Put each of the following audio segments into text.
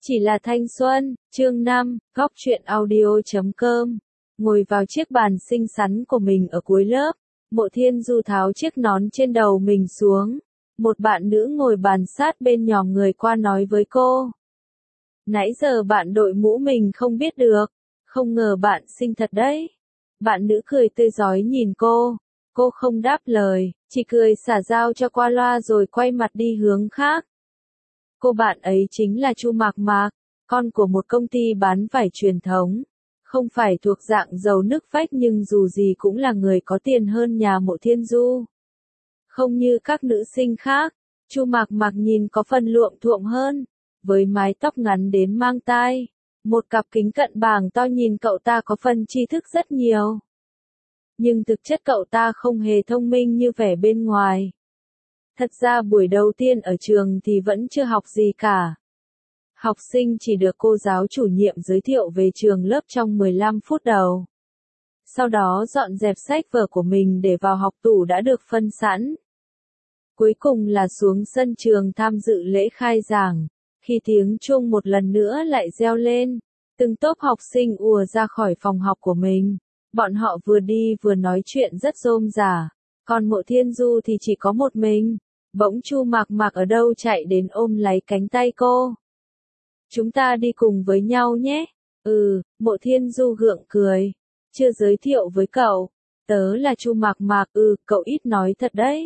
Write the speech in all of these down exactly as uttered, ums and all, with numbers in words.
Chỉ là thanh xuân, chương năm, góc truyện audio chấm com. Ngồi vào chiếc bàn xinh xắn của mình ở cuối lớp, Mộ Thiên Du tháo chiếc nón trên đầu mình xuống. Một bạn nữ ngồi bàn sát bên nhòm người qua nói với cô. Nãy giờ bạn đội mũ mình không biết được, không ngờ bạn xinh thật đấy. Bạn nữ cười tươi rói nhìn cô, cô không đáp lời, chỉ cười xả dao cho qua loa rồi quay mặt đi hướng khác. Cô bạn ấy chính là Chu Mạc Mạc, con của một công ty bán vải truyền thống. Không phải thuộc dạng giàu nứt vách nhưng dù gì cũng là người có tiền hơn nhà Mộ Thiên Du. Không như các nữ sinh khác, Chu Mạc Mạc nhìn có phần luộm thuộm hơn, với mái tóc ngắn đến mang tai, một cặp kính cận bàng to nhìn cậu ta có phần tri thức rất nhiều. Nhưng thực chất cậu ta không hề thông minh như vẻ bên ngoài. Thật ra buổi đầu tiên ở trường thì vẫn chưa học gì cả. Học sinh chỉ được cô giáo chủ nhiệm giới thiệu về trường lớp trong mười lăm phút đầu. Sau đó dọn dẹp sách vở của mình để vào học tủ đã được phân sẵn. Cuối cùng là xuống sân trường tham dự lễ khai giảng. Khi tiếng chuông một lần nữa lại reo lên, từng tốp học sinh ùa ra khỏi phòng học của mình. Bọn họ vừa đi vừa nói chuyện rất rôm rả. Còn Mộ Thiên Du thì chỉ có một mình. Bỗng Chu Mạc Mạc ở đâu chạy đến ôm lấy cánh tay cô. Chúng ta đi cùng với nhau nhé. Ừ, Mộ Thiên Du gượng cười. Chưa giới thiệu với cậu. Tớ là Chu Mạc Mạc. Ừ, cậu ít nói thật đấy.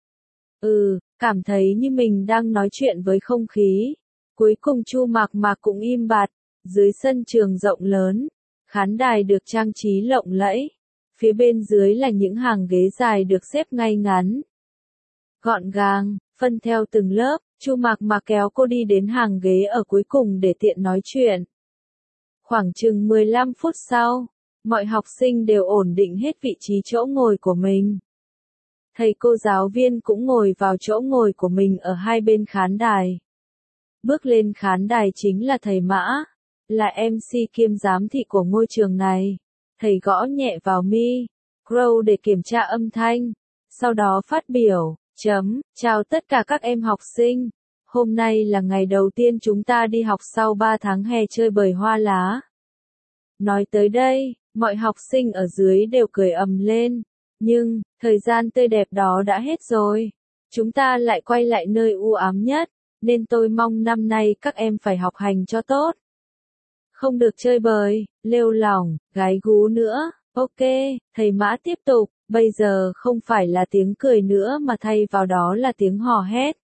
Ừ, cảm thấy như mình đang nói chuyện với không khí. Cuối cùng Chu Mạc Mạc cũng im bặt. Dưới sân trường rộng lớn, khán đài được trang trí lộng lẫy. Phía bên dưới là những hàng ghế dài được xếp ngay ngắn. Gọn gàng, phân theo từng lớp, Chu Mạc Mạc kéo cô đi đến hàng ghế ở cuối cùng để tiện nói chuyện. Khoảng chừng mười lăm phút sau, mọi học sinh đều ổn định hết vị trí chỗ ngồi của mình. Thầy cô giáo viên cũng ngồi vào chỗ ngồi của mình ở hai bên khán đài. Bước lên khán đài chính là thầy Mã, là em xê kiêm giám thị của ngôi trường này. Thầy gõ nhẹ vào mi, crow để kiểm tra âm thanh, sau đó phát biểu. Chấm, chào tất cả các em học sinh. Hôm nay là ngày đầu tiên chúng ta đi học sau ba tháng hè chơi bời hoa lá. Nói tới đây, mọi học sinh ở dưới đều cười ầm lên. Nhưng, thời gian tươi đẹp đó đã hết rồi. Chúng ta lại quay lại nơi u ám nhất, nên tôi mong năm nay các em phải học hành cho tốt. Không được chơi bời, lêu lỏng, gái gú nữa. Ok, thầy Mã tiếp tục. Bây giờ không phải là tiếng cười nữa mà thay vào đó là tiếng hò hét.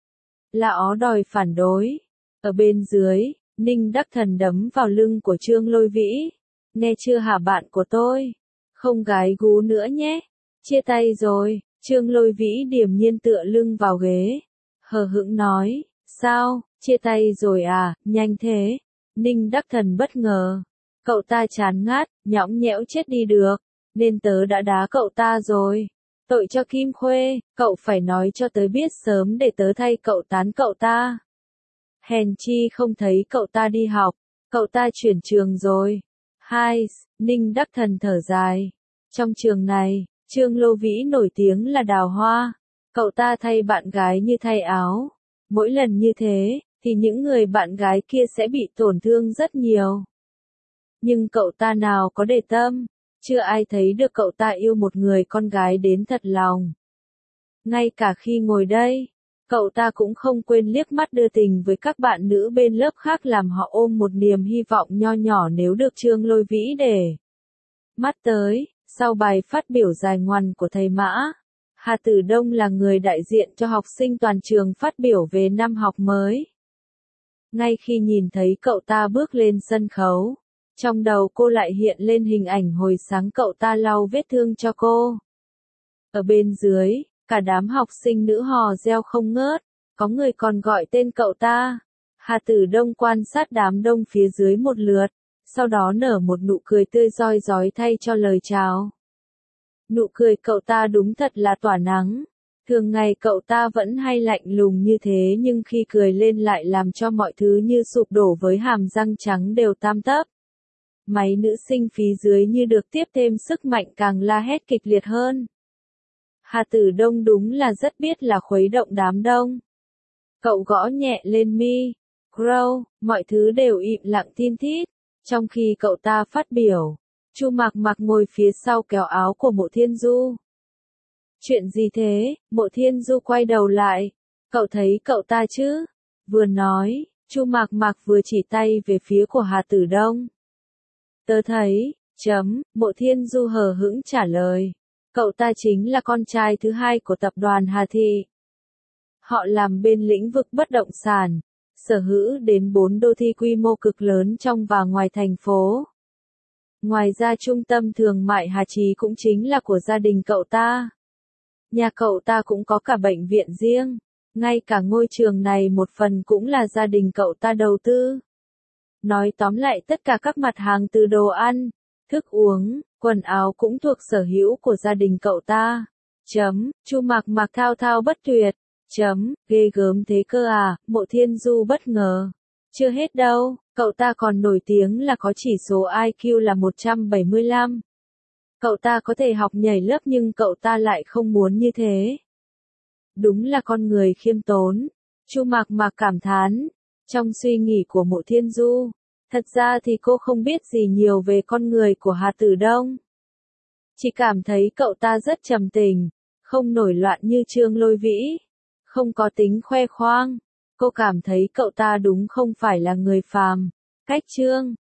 La ó đòi phản đối. Ở bên dưới, Ninh Đắc Thần đấm vào lưng của Trương Lôi Vĩ. Nghe chưa hả bạn của tôi? Không gái gú nữa nhé. Chia tay rồi, Trương Lôi Vĩ điềm nhiên tựa lưng vào ghế. Hờ hững nói, sao, chia tay rồi à, nhanh thế. Ninh Đắc Thần bất ngờ. Cậu ta chán ngát, nhõng nhẽo chết đi được. Nên tớ đã đá cậu ta rồi. Tội cho Kim Khuê, cậu phải nói cho tớ biết sớm để tớ thay cậu tán cậu ta. Hèn chi không thấy cậu ta đi học, cậu ta chuyển trường rồi. Hai, Ninh Đắc Thần thở dài. Trong trường này, Trương Lô Vĩ nổi tiếng là đào hoa. Cậu ta thay bạn gái như thay áo. Mỗi lần như thế, thì những người bạn gái kia sẽ bị tổn thương rất nhiều. Nhưng cậu ta nào có để tâm. Chưa ai thấy được cậu ta yêu một người con gái đến thật lòng. Ngay cả khi ngồi đây, cậu ta cũng không quên liếc mắt đưa tình với các bạn nữ bên lớp khác làm họ ôm một niềm hy vọng nho nhỏ nếu được Trương Lôi Vĩ để mắt tới. Sau bài phát biểu dài ngoằng của thầy Mã, Hà Tử Đông là người đại diện cho học sinh toàn trường phát biểu về năm học mới. Ngay khi nhìn thấy cậu ta bước lên sân khấu, trong đầu cô lại hiện lên hình ảnh hồi sáng cậu ta lau vết thương cho cô. Ở bên dưới, cả đám học sinh nữ hò reo không ngớt, có người còn gọi tên cậu ta. Hà Tử Đông quan sát đám đông phía dưới một lượt, sau đó nở một nụ cười tươi rói rói thay cho lời chào. Nụ cười cậu ta đúng thật là tỏa nắng. Thường ngày cậu ta vẫn hay lạnh lùng như thế nhưng khi cười lên lại làm cho mọi thứ như sụp đổ với hàm răng trắng đều tam tấp. Mấy nữ sinh phía dưới như được tiếp thêm sức mạnh càng la hét kịch liệt hơn. Hà Tử Đông đúng là rất biết là khuấy động đám đông. Cậu gõ nhẹ lên mi, Crow, mọi thứ đều im lặng tin thít. Trong khi cậu ta phát biểu, Chu Mạc Mạc ngồi phía sau kéo áo của Mộ Thiên Du. Chuyện gì thế? Mộ Thiên Du quay đầu lại. Cậu thấy cậu ta chứ? Vừa nói, Chu Mạc Mạc vừa chỉ tay về phía của Hà Tử Đông. Tớ thấy, chấm, Mộ Thiên Du hờ hững trả lời. Cậu ta chính là con trai thứ hai của tập đoàn Hà Thị. Họ làm bên lĩnh vực bất động sản, sở hữu đến bốn đô thị quy mô cực lớn trong và ngoài thành phố. Ngoài ra trung tâm thương mại Hà Trì cũng chính là của gia đình cậu ta. Nhà cậu ta cũng có cả bệnh viện riêng, ngay cả ngôi trường này một phần cũng là gia đình cậu ta đầu tư. Nói tóm lại tất cả các mặt hàng từ đồ ăn, thức uống, quần áo cũng thuộc sở hữu của gia đình cậu ta. Chấm, Chu Mạc Mạc thao thao bất tuyệt. Chấm, ghê gớm thế cơ à, Mộ Thiên Du bất ngờ. Chưa hết đâu, cậu ta còn nổi tiếng là có chỉ số i kiu là một trăm bảy mươi lăm. Cậu ta có thể học nhảy lớp nhưng cậu ta lại không muốn như thế. Đúng là con người khiêm tốn. Chu Mạc Mạc cảm thán. Trong suy nghĩ của Mộ Thiên Du, thật ra thì cô không biết gì nhiều về con người của Hà Tử Đông. Chỉ cảm thấy cậu ta rất trầm tình, không nổi loạn như Trương Lôi Vĩ, không có tính khoe khoang. Cô cảm thấy cậu ta đúng không phải là người phàm. Cách Trương